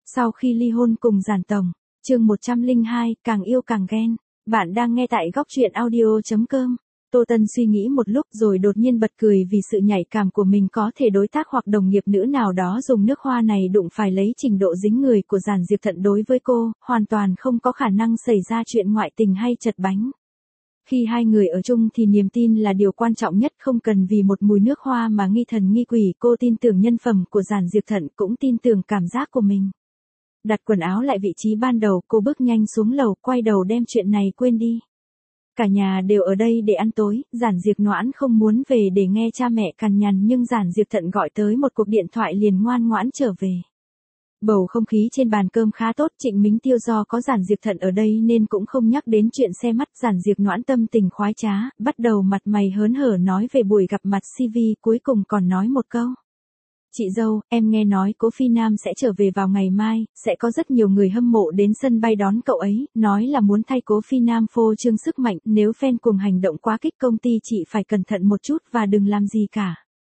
Sau khi ly hôn cùng Giản Tổng, chương 102, càng yêu càng ghen. Bạn đang nghe tại góc truyện audio.com. Tô Tân suy nghĩ một lúc rồi đột nhiên bật cười vì sự nhạy cảm của mình có thể đối tác hoặc đồng nghiệp nữ nào đó dùng nước hoa này đụng phải lấy trình độ dính người của Giản Diệp Thận đối với cô, hoàn toàn không có khả năng xảy ra chuyện ngoại tình hay chật bánh. Khi hai người ở chung thì niềm tin là điều quan trọng nhất, không cần vì một mùi nước hoa mà nghi thần nghi quỷ. Cô tin tưởng nhân phẩm của Giản Diệp Thận, cũng tin tưởng cảm giác của mình. Đặt quần áo lại vị trí ban đầu, cô bước nhanh xuống lầu, quay đầu đem chuyện này quên đi. Cả nhà đều ở đây để ăn tối, Giản Diệp Noãn không muốn về để nghe cha mẹ cằn nhằn, nhưng Giản Diệp Thận gọi tới một cuộc điện thoại liền ngoan ngoãn trở về. Bầu không khí trên bàn cơm khá tốt, Trịnh Mính Tiêu do có Giản Diệp Thận ở đây nên cũng không nhắc đến chuyện xe mắt. Giản Diệp Noãn tâm tình khoái trá, bắt đầu mặt mày hớn hở nói về buổi gặp mặt CV, cuối cùng còn nói một câu. Chị dâu, em nghe nói Cố Phi Nam sẽ trở về vào ngày mai, sẽ có rất nhiều người hâm mộ đến sân bay đón cậu ấy, nói là muốn thay Cố Phi Nam phô trương sức mạnh, nếu fan cùng hành động quá kích công ty chị phải cẩn thận một chút và đừng làm gì cả.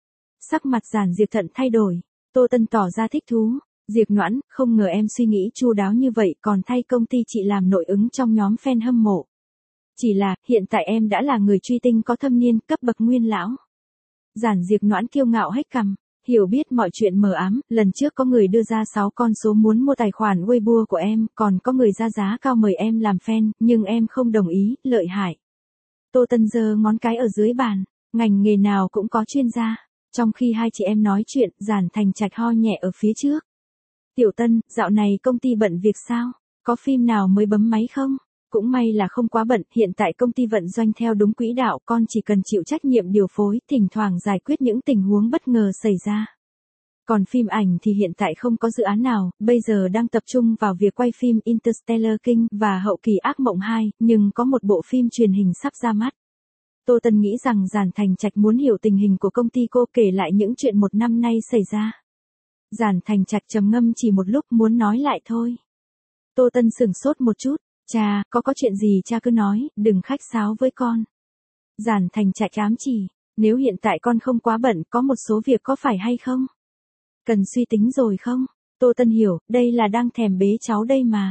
Sắc mặt Giản Diệp Thận thay đổi, Tô Tân tỏ ra thích thú. Diệp Noãn, không ngờ em suy nghĩ chu đáo như vậy, còn thay công ty chị làm nội ứng trong nhóm fan hâm mộ. Chỉ là, hiện tại em đã là người truy tinh có thâm niên, cấp bậc nguyên lão. Giản Diệp Noãn kiêu ngạo hét cằm, hiểu biết mọi chuyện mờ ám, lần trước có người đưa ra 6 con số muốn mua tài khoản Weibo của em, còn có người ra giá cao mời em làm fan, nhưng em không đồng ý, lợi hại. Tô Tân giơ ngón cái ở dưới bàn, ngành nghề nào cũng có chuyên gia. Trong khi hai chị em nói chuyện, Giản Thành Trạch ho nhẹ ở phía trước. Tiểu Tân, dạo này công ty bận việc sao? Có phim nào mới bấm máy không? Cũng may là không quá bận, hiện tại công ty vận doanh theo đúng quỹ đạo, con chỉ cần chịu trách nhiệm điều phối, thỉnh thoảng giải quyết những tình huống bất ngờ xảy ra. Còn phim ảnh thì hiện tại không có dự án nào, bây giờ đang tập trung vào việc quay phim Interstellar King và hậu kỳ Ác Mộng 2, nhưng có một bộ phim truyền hình sắp ra mắt. Tô Tân nghĩ rằng Giản Thành Trạch muốn hiểu tình hình của công ty cô, kể lại những chuyện một năm nay xảy ra. Giản Thành Trạch trầm ngâm chỉ một lúc, muốn nói lại thôi. Tô Tân sửng sốt một chút, cha, có chuyện gì cha cứ nói, đừng khách sáo với con. Giản Thành Trạch ám chỉ, nếu hiện tại con không quá bận, có một số việc có phải hay không? Cần suy tính rồi không? Tô Tân hiểu, đây là đang thèm bế cháu đây mà.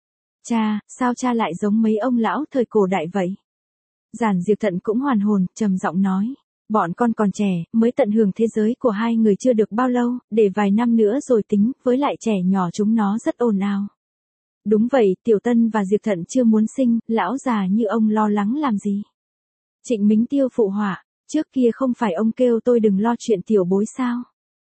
Cha, sao cha lại giống mấy ông lão thời cổ đại vậy? Giản Diệp Thận cũng hoàn hồn, trầm giọng nói. Bọn con còn trẻ, mới tận hưởng thế giới của hai người chưa được bao lâu, để vài năm nữa rồi tính, với lại trẻ nhỏ chúng nó rất ồn ào. Đúng vậy, Tiểu Tân và Diệp Thận chưa muốn sinh, lão già như ông lo lắng làm gì? Trịnh Mính Tiêu phụ họa, trước kia không phải ông kêu tôi đừng lo chuyện tiểu bối sao?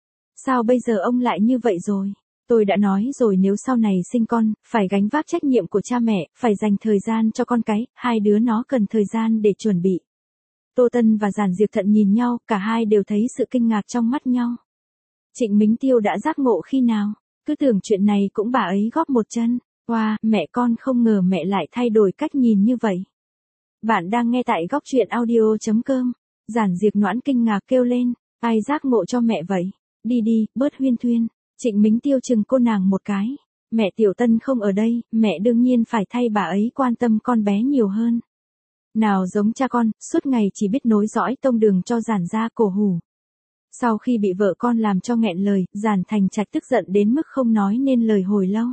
Sao bây giờ ông lại như vậy rồi? Tôi đã nói rồi, nếu sau này sinh con, phải gánh vác trách nhiệm của cha mẹ, phải dành thời gian cho con cái, hai đứa nó cần thời gian để chuẩn bị. Tô Tân và Giản Diệp Thận nhìn nhau, cả hai đều thấy sự kinh ngạc trong mắt nhau. Trịnh Mính Tiêu đã giác ngộ khi nào? Cứ tưởng chuyện này cũng bà ấy góp một chân. Wow, mẹ con không ngờ mẹ lại thay đổi cách nhìn như vậy. Bạn đang nghe tại góc truyện audio.com. Giản Diệp Noãn kinh ngạc kêu lên, ai giác ngộ cho mẹ vậy? Đi đi, bớt huyên thuyên. Trịnh Mính Tiêu chừng cô nàng một cái. Mẹ Tiểu Tân không ở đây, mẹ đương nhiên phải thay bà ấy quan tâm con bé nhiều hơn. Nào giống cha con, suốt ngày chỉ biết nối dõi tông đường cho Giản gia cổ hủ. Sau khi bị vợ con làm cho nghẹn lời, Giản Thành Trạch tức giận đến mức không nói nên lời hồi lâu.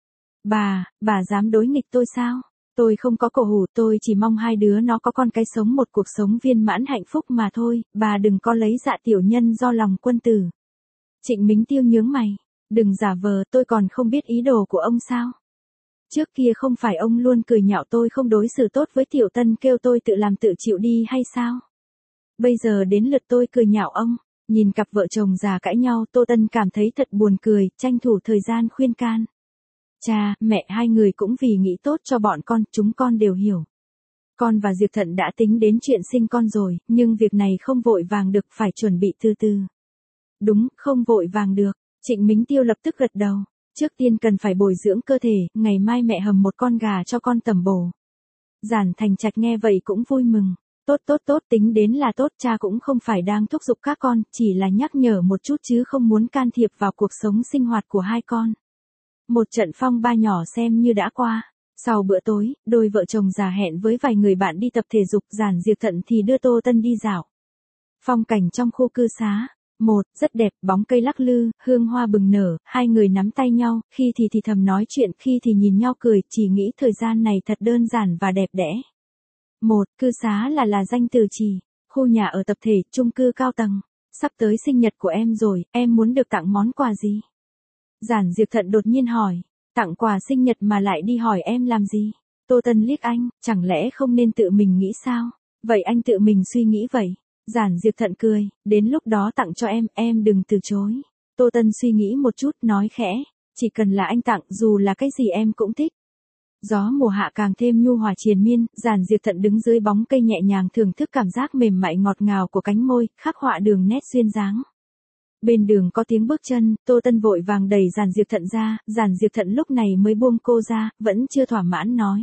Bà dám đối nghịch tôi sao? Tôi không có cổ hủ, tôi chỉ mong hai đứa nó có con cái sống một cuộc sống viên mãn hạnh phúc mà thôi, bà đừng có lấy dạ tiểu nhân do lòng quân tử. Trịnh Mính Tiêu nhướng mày, đừng giả vờ, tôi còn không biết ý đồ của ông sao? Trước kia không phải ông luôn cười nhạo tôi không đối xử tốt với Tiểu Tân, kêu tôi tự làm tự chịu đi hay sao? Bây giờ đến lượt tôi cười nhạo ông. Nhìn cặp vợ chồng già cãi nhau, Tô Tân cảm thấy thật buồn cười, tranh thủ thời gian khuyên can. Cha, mẹ, hai người cũng vì nghĩ tốt cho bọn con, chúng con đều hiểu. Con và Diệp Thận đã tính đến chuyện sinh con rồi, nhưng việc này không vội vàng được, phải chuẩn bị từ từ. Đúng, không vội vàng được. Trịnh Mính Tiêu lập tức gật đầu. Trước tiên cần phải bồi dưỡng cơ thể, ngày mai mẹ hầm một con gà cho con tẩm bổ. Giản Thành Trạch nghe vậy cũng vui mừng. Tốt, tính đến là tốt, cha cũng không phải đang thúc giục các con, chỉ là nhắc nhở một chút chứ không muốn can thiệp vào cuộc sống sinh hoạt của hai con. Một trận phong ba nhỏ xem như đã qua. Sau bữa tối, đôi vợ chồng già hẹn với vài người bạn đi tập thể dục, Giản Diệp Thận thì đưa Tô Tân đi dạo. Phong cảnh trong khu cư xá, Một, rất đẹp, bóng cây lắc lư, hương hoa bừng nở, hai người nắm tay nhau, khi thì thầm nói chuyện, khi thì nhìn nhau cười, chỉ nghĩ thời gian này thật đơn giản và đẹp đẽ. Một, cư xá là danh từ chỉ, khu nhà ở tập thể, chung cư cao tầng. Sắp tới sinh nhật của em rồi, em muốn được tặng món quà gì? Giản Diệp Thận đột nhiên hỏi, tặng quà sinh nhật mà lại đi hỏi em làm gì? Tô Tân liếc anh, chẳng lẽ không nên tự mình nghĩ sao? Vậy anh tự mình suy nghĩ vậy. Giản Diệp Thận cười, đến lúc đó tặng cho em đừng từ chối. Tô Tân suy nghĩ một chút, nói khẽ, chỉ cần là anh tặng, dù là cái gì em cũng thích. Gió mùa hạ càng thêm nhu hòa triền miên, Giản Diệp Thận đứng dưới bóng cây nhẹ nhàng thưởng thức cảm giác mềm mại ngọt ngào của cánh môi, khắc họa đường nét duyên dáng. Bên đường có tiếng bước chân, Tô Tân vội vàng đẩy Giản Diệp Thận ra, Giản Diệp Thận lúc này mới buông cô ra, vẫn chưa thỏa mãn nói.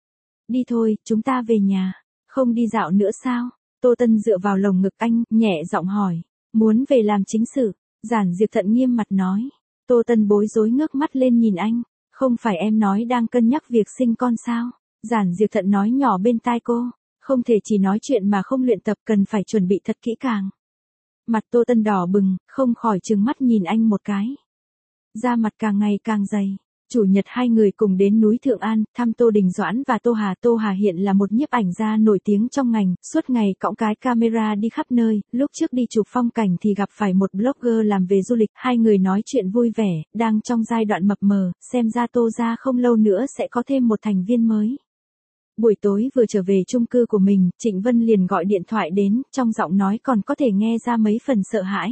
Đi thôi, chúng ta về nhà. Không đi dạo nữa sao? Tô Tân dựa vào lồng ngực anh, nhẹ giọng hỏi. Muốn về làm chính sự. Giản Diệp Thận nghiêm mặt nói. Tô Tân bối rối ngước mắt lên nhìn anh. Không phải em nói đang cân nhắc việc sinh con sao? Giản Diệp Thận nói nhỏ bên tai cô. Không thể chỉ nói chuyện mà không luyện tập, cần phải chuẩn bị thật kỹ càng. Mặt Tô Tân đỏ bừng, không khỏi trừng mắt nhìn anh một cái. Da mặt càng ngày càng dày. Chủ nhật hai người cùng đến núi Thượng An, thăm Tô Đình Doãn và Tô Hà. Tô Hà hiện là một nhiếp ảnh gia nổi tiếng trong ngành, suốt ngày cõng cái camera đi khắp nơi, lúc trước đi chụp phong cảnh thì gặp phải một blogger làm về du lịch, hai người nói chuyện vui vẻ, đang trong giai đoạn mập mờ, xem ra Tô gia không lâu nữa sẽ có thêm một thành viên mới. Buổi tối vừa trở về chung cư của mình, Trịnh Vân liền gọi điện thoại đến, trong giọng nói còn có thể nghe ra mấy phần sợ hãi.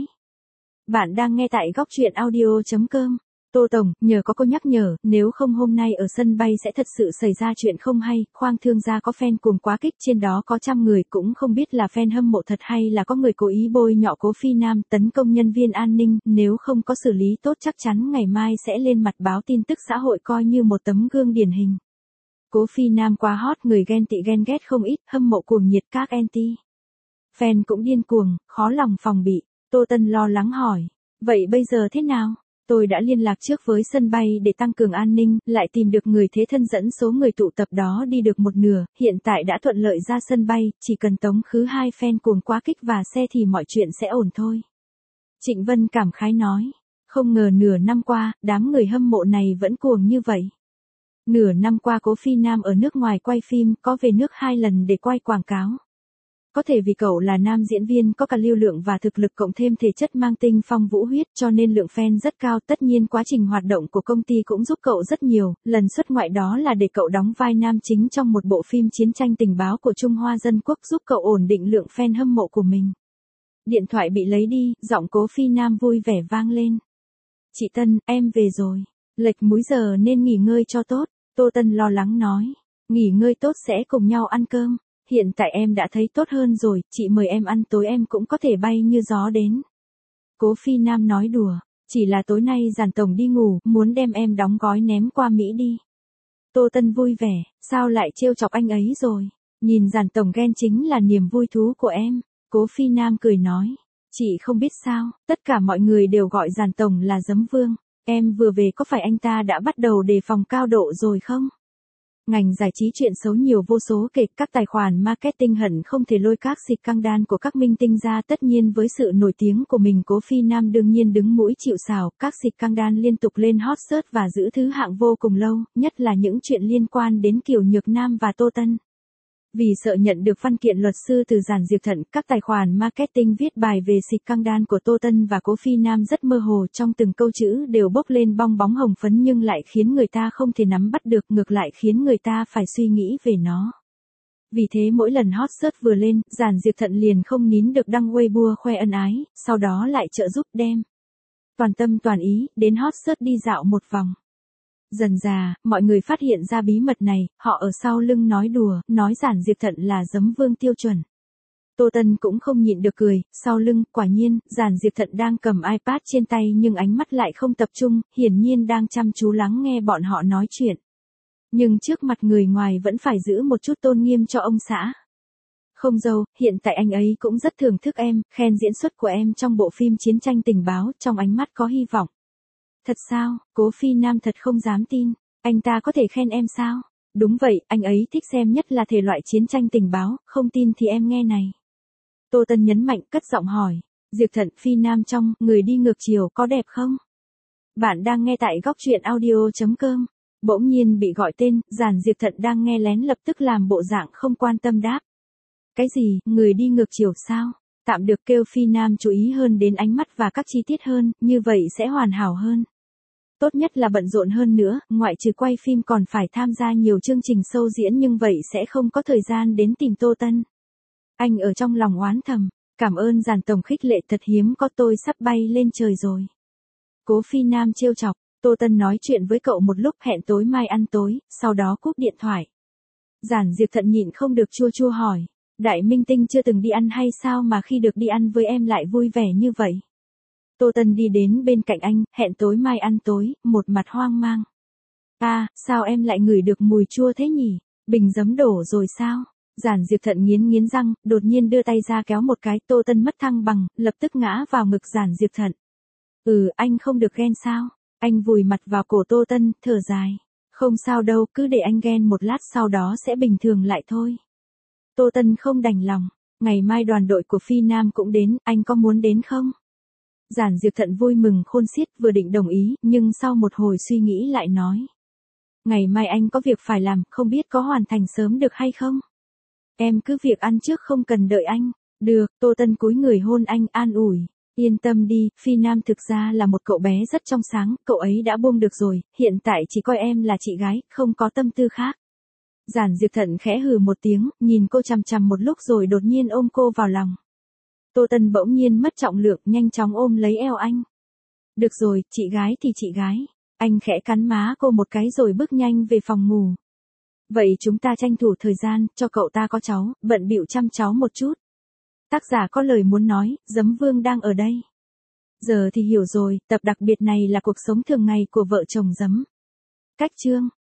Bạn đang nghe tại góc truyện audio.com. Tô Tổng, nhờ có cô nhắc nhở, nếu không hôm nay ở sân bay sẽ thật sự xảy ra chuyện không hay, Khoang Thương gia có fan cuồng quá kích, trên đó có trăm người, cũng không biết là fan hâm mộ thật hay là có người cố ý bôi nhọ Cố Phi Nam, tấn công nhân viên an ninh, nếu không có xử lý tốt chắc chắn ngày mai sẽ lên mặt báo tin tức xã hội coi như một tấm gương điển hình. Cố Phi Nam quá hot, người ghen tị ghen ghét không ít, hâm mộ cuồng nhiệt, các anti fan cũng điên cuồng, khó lòng phòng bị. Tô Tân lo lắng hỏi, vậy bây giờ thế nào? Tôi đã liên lạc trước với sân bay để tăng cường an ninh, lại tìm được người thế thân dẫn số người tụ tập đó đi được một nửa, hiện tại đã thuận lợi ra sân bay, chỉ cần tống khứ hai fan cuồng quá kích và xe thì mọi chuyện sẽ ổn thôi. Trịnh Vân cảm khái nói, không ngờ nửa năm qua, đám người hâm mộ này vẫn cuồng như vậy. Nửa năm qua Cố Phi Nam ở nước ngoài quay phim, có về nước 2 lần để quay quảng cáo. Có thể vì cậu là nam diễn viên có cả lưu lượng và thực lực cộng thêm thể chất mang tinh phong vũ huyết cho nên lượng fan rất cao, tất nhiên quá trình hoạt động của công ty cũng giúp cậu rất nhiều, lần xuất ngoại đó là để cậu đóng vai nam chính trong một bộ phim chiến tranh tình báo của Trung Hoa Dân Quốc, giúp cậu ổn định lượng fan hâm mộ của mình. Điện thoại bị lấy đi, giọng Cố Phi Nam vui vẻ vang lên. Chị Tân, em về rồi. Lệch múi giờ nên nghỉ ngơi cho tốt. Tô Tân lo lắng nói. Nghỉ ngơi tốt sẽ cùng nhau ăn cơm. Hiện tại em đã thấy tốt hơn rồi, chị mời em ăn tối em cũng có thể bay như gió đến. Cố Phi Nam nói đùa, chỉ là tối nay Giản Tổng đi ngủ, muốn đem em đóng gói ném qua Mỹ đi. Tô Tân vui vẻ, sao lại trêu chọc anh ấy rồi? Nhìn Giản Tổng ghen chính là niềm vui thú của em. Cố Phi Nam cười nói, chị không biết sao, tất cả mọi người đều gọi Giản Tổng là Giấm Vương. Em vừa về có phải anh ta đã bắt đầu đề phòng cao độ rồi không? Ngành giải trí chuyện xấu nhiều vô số kể, các tài khoản marketing hận không thể lôi các xịt căng đan của các minh tinh ra, tất nhiên với sự nổi tiếng của mình Cố Phi Nam đương nhiên đứng mũi chịu sào, các xịt căng đan liên tục lên hot search và giữ thứ hạng vô cùng lâu, nhất là những chuyện liên quan đến Kiều Nhược Nam và Tô Tân. Vì sợ nhận được văn kiện luật sư từ Giản Diệp Thận, các tài khoản marketing viết bài về xịt căng đan của Tô Tân và Cố Phi Nam rất mơ hồ, trong từng câu chữ đều bốc lên bong bóng hồng phấn nhưng lại khiến người ta không thể nắm bắt được, ngược lại khiến người ta phải suy nghĩ về nó. Vì thế mỗi lần hot search vừa lên, Giản Diệp Thận liền không nín được đăng Weibo khoe ân ái, sau đó lại trợ giúp đem toàn tâm toàn ý đến hot search đi dạo một vòng. Dần dà, mọi người phát hiện ra bí mật này, họ ở sau lưng nói đùa, nói Giản Diệp Thận là Giấm Vương tiêu chuẩn. Tô Tân cũng không nhịn được cười, sau lưng, quả nhiên, Giản Diệp Thận đang cầm iPad trên tay nhưng ánh mắt lại không tập trung, hiển nhiên đang chăm chú lắng nghe bọn họ nói chuyện. Nhưng trước mặt người ngoài vẫn phải giữ một chút tôn nghiêm cho ông xã. Không dâu, hiện tại anh ấy cũng rất thưởng thức em, khen diễn xuất của em trong bộ phim chiến tranh tình báo, trong ánh mắt có hy vọng. Thật sao? Cố Phi Nam thật không dám tin. Anh ta có thể khen em sao? Đúng vậy, anh ấy thích xem nhất là thể loại chiến tranh tình báo, không tin thì em nghe này. Tô Tân nhấn mạnh cất giọng hỏi. Diệp Thận Phi Nam trong, người đi ngược chiều có đẹp không? Bạn đang nghe tại góc truyện audio.com. Bỗng nhiên bị gọi tên, Giản Diệp Thận đang nghe lén lập tức làm bộ dạng không quan tâm đáp. Cái gì, người đi ngược chiều sao? Tạm được, kêu Phi Nam chú ý hơn đến ánh mắt và các chi tiết hơn, như vậy sẽ hoàn hảo hơn. Tốt nhất là bận rộn hơn nữa, ngoại trừ quay phim còn phải tham gia nhiều chương trình show diễn nhưng vậy sẽ không có thời gian đến tìm Tô Tân. Anh ở trong lòng oán thầm, cảm ơn Giản tổng khích lệ thật hiếm có, tôi sắp bay lên trời rồi. Cố Phi Nam trêu chọc, Tô Tân nói chuyện với cậu một lúc hẹn tối mai ăn tối, sau đó cúp điện thoại. Giản Diệp Thận nhịn không được chua chua hỏi, đại minh tinh chưa từng đi ăn hay sao mà khi được đi ăn với em lại vui vẻ như vậy? Tô Tân đi đến bên cạnh anh, hẹn tối mai ăn tối, một mặt hoang mang. Sao em lại ngửi được mùi chua thế nhỉ? Bình giấm đổ rồi sao? Giản Diệp Thận nghiến răng, đột nhiên đưa tay ra kéo một cái, Tô Tân mất thăng bằng, lập tức ngã vào ngực Giản Diệp Thận. Anh không được ghen sao? Anh vùi mặt vào cổ Tô Tân, thở dài. Không sao đâu, cứ để anh ghen một lát sau đó sẽ bình thường lại thôi. Tô Tân không đành lòng, ngày mai đoàn đội của Phi Nam cũng đến, anh có muốn đến không? Giản Diệp Thận vui mừng khôn xiết, vừa định đồng ý, nhưng sau một hồi suy nghĩ lại nói. Ngày mai anh có việc phải làm, không biết có hoàn thành sớm được hay không? Em cứ việc ăn trước không cần đợi anh. Được, Tô Tân cúi người hôn anh, an ủi. Yên tâm đi, Phi Nam thực ra là một cậu bé rất trong sáng, cậu ấy đã buông được rồi, hiện tại chỉ coi em là chị gái, không có tâm tư khác. Giản Diệp Thận khẽ hừ một tiếng, nhìn cô chằm chằm một lúc rồi đột nhiên ôm cô vào lòng. Tô Tân bỗng nhiên mất trọng lượng, nhanh chóng ôm lấy eo anh. Được rồi, chị gái thì chị gái. Anh khẽ cắn má cô một cái rồi bước nhanh về phòng ngủ. Vậy chúng ta tranh thủ thời gian, cho cậu ta có cháu, bận bịu chăm cháu một chút. Tác giả có lời muốn nói, Giấm Vương đang ở đây. Giờ thì hiểu rồi, tập đặc biệt này là cuộc sống thường ngày của vợ chồng Giấm. Cách chương.